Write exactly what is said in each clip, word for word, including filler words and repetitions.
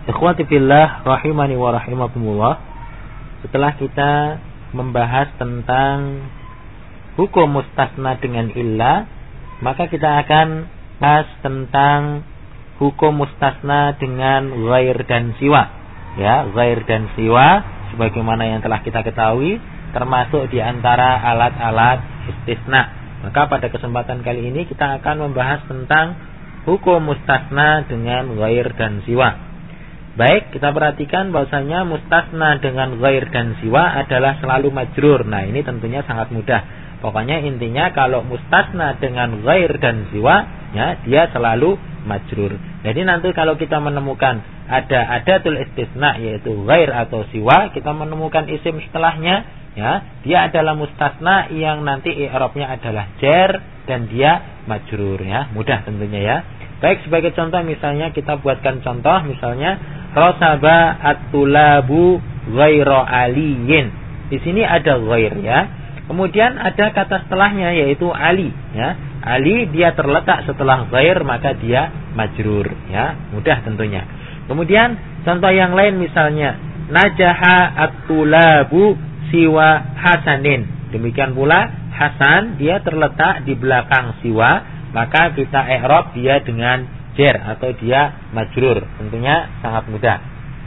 Ikhwati fillah rahimani wa rahimakumullah. Setelah kita membahas tentang hukum mustasna dengan illah, maka kita akan bahas tentang hukum mustasna dengan ghair dan siwa. Ya, ghair dan siwa sebagaimana yang telah kita ketahui termasuk di antara alat-alat istisna. Maka pada kesempatan kali ini kita akan membahas tentang hukum mustasna dengan ghair dan siwa. Baik, kita perhatikan bahwasanya mustasna dengan ghair dan siwa adalah selalu majrur. Nah, ini tentunya sangat mudah. Pokoknya intinya kalau mustasna dengan ghair dan siwa, ya, dia selalu majrur. Jadi nanti kalau kita menemukan ada adatul istisna yaitu ghair atau siwa, kita menemukan isim setelahnya, ya, dia adalah mustasna yang nanti i'rabnya adalah jar dan dia majrur, ya. Mudah tentunya, ya. Baik, sebagai contoh misalnya kita buatkan contoh misalnya rasaba at-tulabu ghaira aliyin. Di sini ada ghair, ya. Kemudian ada kata setelahnya yaitu ali, ya. Ali dia terletak setelah ghair maka dia majrur, ya. Mudah tentunya. Kemudian contoh yang lain misalnya najaha at-tulabu siwa hasanin. Demikian pula Hasan dia terletak di belakang siwa, maka kita i'rab dia dengan jar atau dia majrur. Tentunya sangat mudah.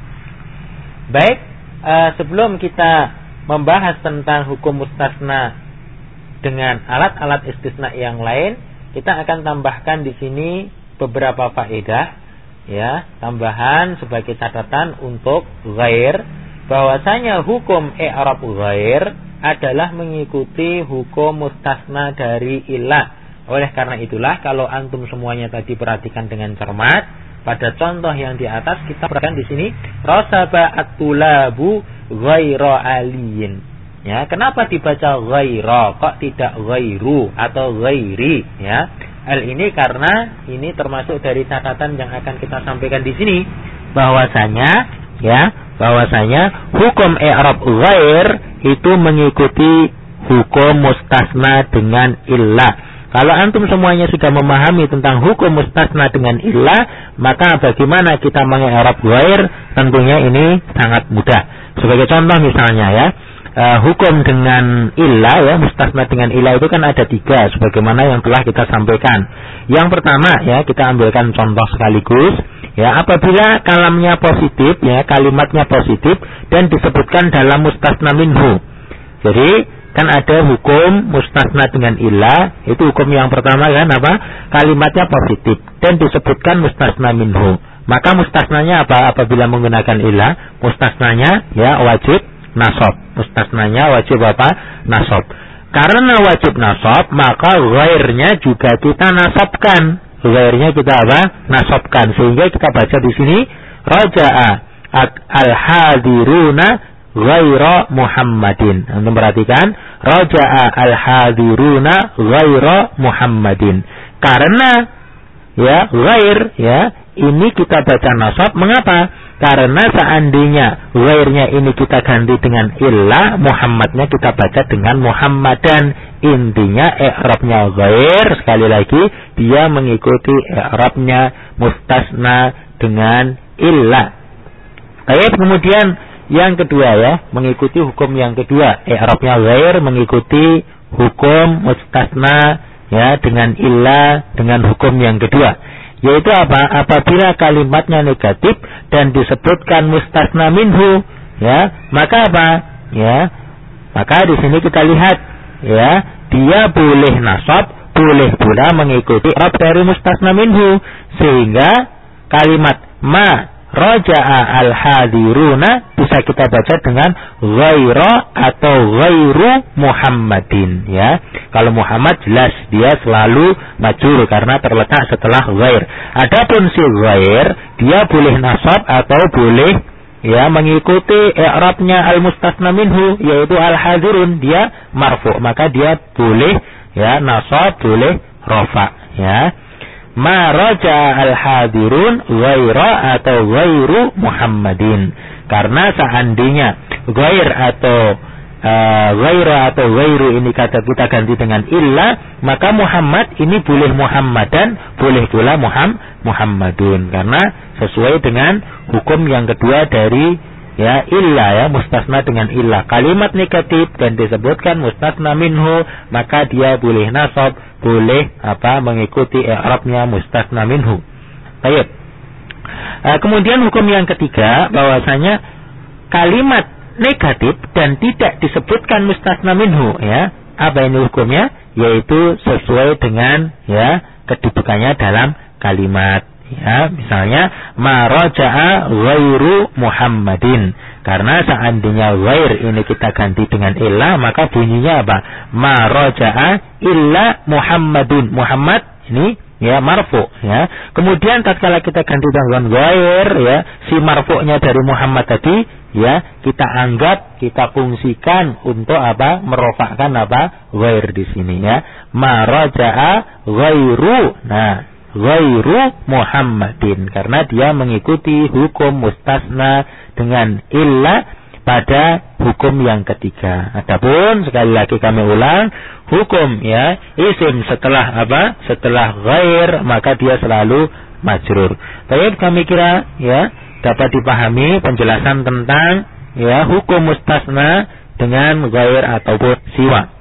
Baik, uh, sebelum kita membahas tentang hukum mustasna dengan alat-alat istisna yang lain, kita akan tambahkan di sini beberapa faedah, ya, tambahan sebagai catatan untuk ghair, bahwasanya hukum i'rab ghair adalah mengikuti hukum mustasna dari illah. Oleh karena itulah kalau antum semuanya tadi perhatikan dengan cermat, pada contoh yang di atas kita perhatikan di sini rasaba at-tulabu ghaira aliyin. Ya, kenapa dibaca ghaira kok tidak ghairu atau ghairi, ya? Hal ini karena ini termasuk dari catatan yang akan kita sampaikan di sini bahwasanya, ya, bahwasanya hukum i'rab ghair itu mengikuti hukum mustasna dengan illah. Kalau antum semuanya sudah memahami tentang hukum mustasna dengan illah, maka bagaimana kita mengi'rab ghair? Tentunya ini sangat mudah. Sebagai contoh misalnya, ya, uh, hukum dengan illah, ya, mustasna dengan illah itu kan ada tiga, sebagaimana yang telah kita sampaikan. Yang pertama, ya, kita ambilkan contoh sekaligus, ya, apabila kalamnya positif, ya, kalimatnya positif dan disebutkan dalam mustasna minhu. Jadi kan ada hukum mustasna dengan illah, itu hukum yang pertama kan apa? Kalimatnya positif dan disebutkan mustasna minhu. Maka mustasnanya apa apabila menggunakan illah? Mustasnanya, ya, wajib nasab. Mustasnanya wajib apa? Nasab. Karena wajib nasab, maka ghairnya juga kita nasabkan. Ghairnya kita apa? Nasabkan. Sehingga kita baca di sini raja'a al-hadiruna ghaira Muhammadin. Anda perhatikan, raja'a al-hadiruna ghaira Muhammadin. Karena, ya, ghair, ya, ini kita baca nasab. Mengapa? Karena seandainya ghairnya ini kita ganti dengan illah, Muhammadnya kita baca dengan Muhammadan. Intinya i'rabnya ghair, sekali lagi dia mengikuti i'rabnya mustasna dengan illah. Baik, kemudian yang kedua, ya, mengikuti hukum yang kedua, i'rabnya ghair mengikuti hukum mustasna, ya, dengan illah dengan hukum yang kedua, yaitu apa? Apabila kalimatnya negatif dan disebutkan mustasna minhu, ya, maka apa? Ya, maka di sini kita lihat, ya, dia boleh nasab, boleh pula mengikuti i'rab dari mustasna minhu, sehingga kalimat ma raja'a al-hadiruna bisa kita baca dengan ghaira atau ghairu Muhammadin, ya. Kalau Muhammad jelas dia selalu majrur karena terletak setelah ghair. Adapun si ghair dia boleh nasab atau boleh, ya, mengikuti i'rabnya al-mustasna minhu yaitu al-hadirun, dia marfu, maka dia boleh, ya, nasab, boleh rafa, ya. Ma raja al-hadirun ghaira atau ghairu Muhammadin. Karena seandainya ghair atau uh, ghaira atau ghairu ini kata kita ganti dengan illa, maka Muhammad ini boleh Muhammadan, boleh pula Muhammad Muhammadun, karena sesuai dengan hukum yang kedua dari ya illa, ya mustasna dengan illa. Kalimat negatif dan disebutkan mustasna minhu, maka dia boleh nasab, boleh apa mengikuti i'rabnya mustasna minhu. Baik. Uh, kemudian hukum yang ketiga, bahwasanya kalimat negatif dan tidak disebutkan mustasna minhu, ya. Apa ini hukumnya? Yaitu sesuai dengan ya kedudukannya dalam kalimat. Ya, misalnya ma raja'a ghairu Muhammadin. Karena seandainya ghair ini kita ganti dengan illa, maka bunyinya apa? Ma raja'a illa Muhammadun. Muhammad ini ya marfu, ya. Kemudian tatkala kita ganti dengan ghair, ya, si marfu'nya dari Muhammad tadi, ya, kita anggap, kita fungsikan untuk apa? Merofakkan apa? Ghair di sini, ya. Ma raja'a ghairu. Nah, ghairu Muhammadin, karena dia mengikuti hukum mustasna dengan illa pada hukum yang ketiga. Adapun sekali lagi kami ulang, hukum ya isim setelah apa? Setelah ghair, maka dia selalu majrur. Baik, kami kira ya dapat dipahami penjelasan tentang ya hukum mustasna dengan ghair ataupun siwa.